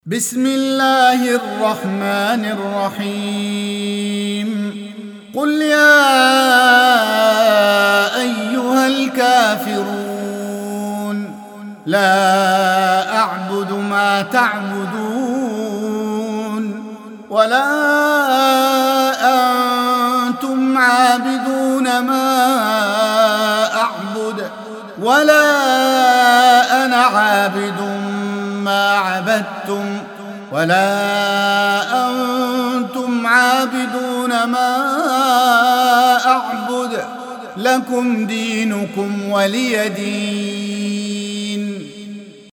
بسم الله الرحمن الرحيم قل يا أيها الكافرون لا أعبد ما تعبدون ولا أنتم عابدون ما أعبد ولا أنا عابد ما عبدتم ولا أنتم عابدون ما أعبد لكم دينكم ولي دين.